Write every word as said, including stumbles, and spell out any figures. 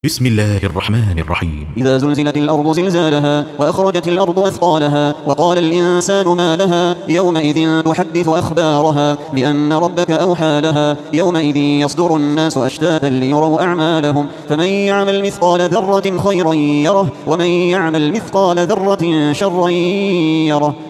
بسم الله الرحمن الرحيم. إذا زلزلت الأرض زلزالها وأخرجت الأرض أثقالها وقال الإنسان ما لها يومئذ تحدث أخبارها بأن ربك أوحى لها يومئذ يصدر الناس أشتاتا ليروا أعمالهم فمن يعمل مثقال ذرة خيرا يره ومن يعمل مثقال ذرة شرا يره.